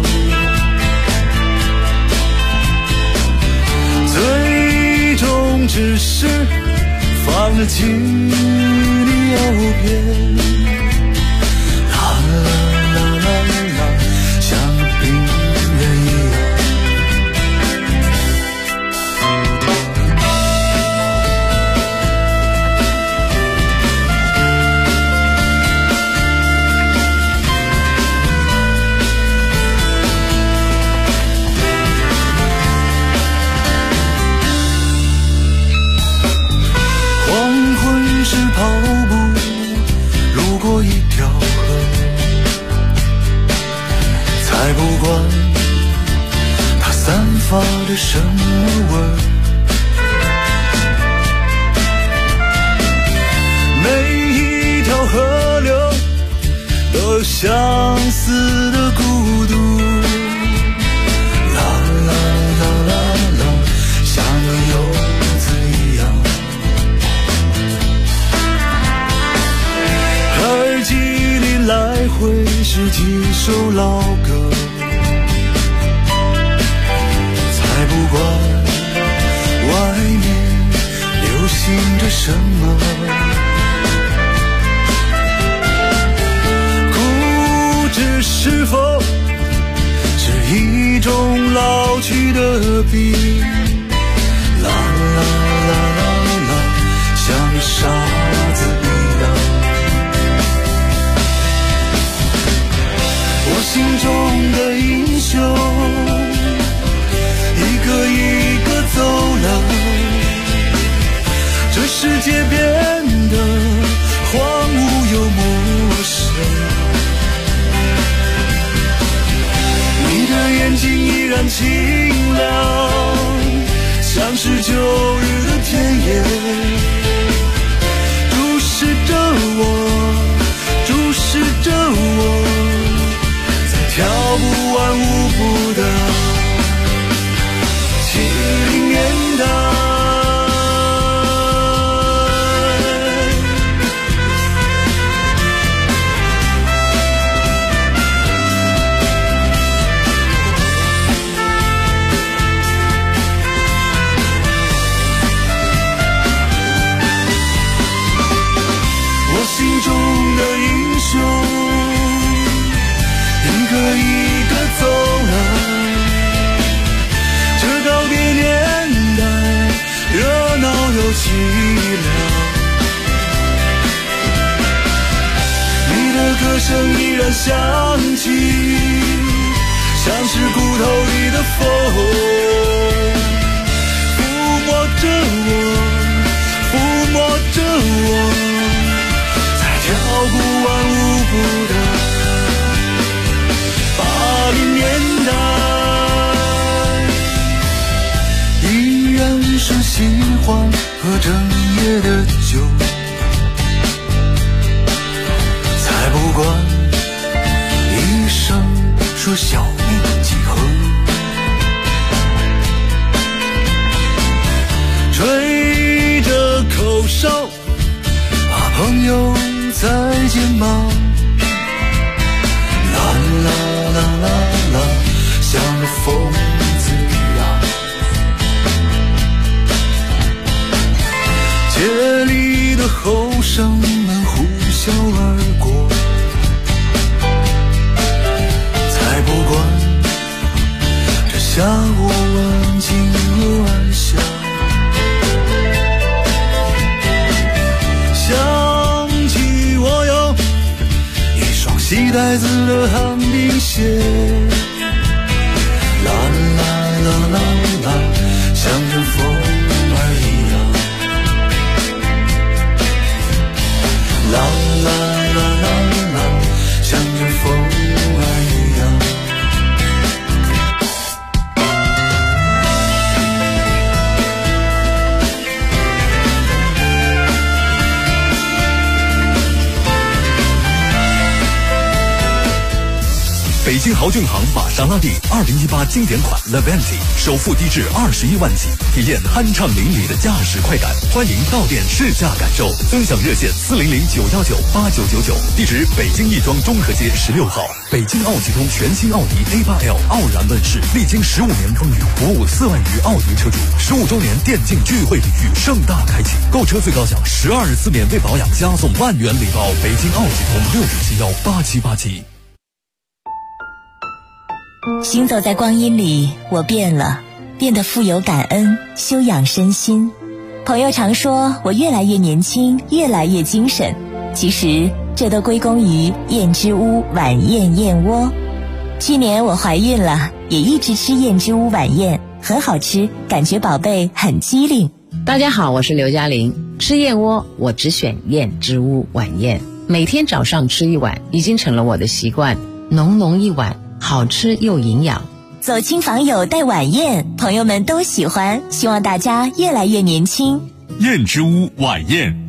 最终只是放着请你邮片，啦啦啦啦啦，像个病人一样。是跑步路过一条河，才不管它散发着什么味儿，每一条河流都有相似的孤独，啦啦啦啦啦，像个游子一样。耳机里来回是几首老歌，才不管外面流行着什么，固执是否是一种老去的病，啦啦啦啦啦，像个傻子一样。我心中的英雄， 世界变得荒芜又陌生，你的眼睛依然清亮，像是旧日的田野，注视着我，在跳不完舞步的70年代。心中的英雄，一个一个走来，这告别年代热闹又凄凉，你的歌声依然响起，像是骨头里的风，抚摸着我，跳不完舞步的80年代，依然是喜欢喝整夜的酒，才不管医生说小命几何，吹着口哨，朋友再见吧，啦啦啦啦啦，像个疯子呀。街里的后生们呼啸而过，才不管这下午安静又安详。细带子的旱冰鞋，啦啦啦啦啦，像阵风儿一样，啦啦啦啦啦，像阵风儿一样。 北京豪骏行玛莎拉蒂2018经典款 Levante 首付低至21万起，体验酣畅淋漓的驾驶快感。欢迎到店试驾感受，尊享热线400-919-8999，地址北京亦庄中和街16号。北京奥汽通全新奥迪 A8L 傲然问世，历经15年风雨，服务4万余奥迪车主。15周年电竞聚会礼遇盛大开启，购车最高享12日次免费保养，加送1万元礼包。北京奥汽通6971877。 行走在光阴里，我变了，变得富有感恩，修养身心。朋友常说我越来越年轻，越来越精神，其实这都归功于燕之屋晚宴燕窝。去年我怀孕了，也一直吃燕之屋晚宴，很好吃，感觉宝贝很机灵。 大家好，我是刘嘉玲。吃燕窝我只选燕之屋晚宴，每天早上吃一碗已经成了我的习惯，浓浓一碗，好吃又营养。 走亲访友带晚宴，朋友们都喜欢，希望大家越来越年轻。 燕之屋晚宴。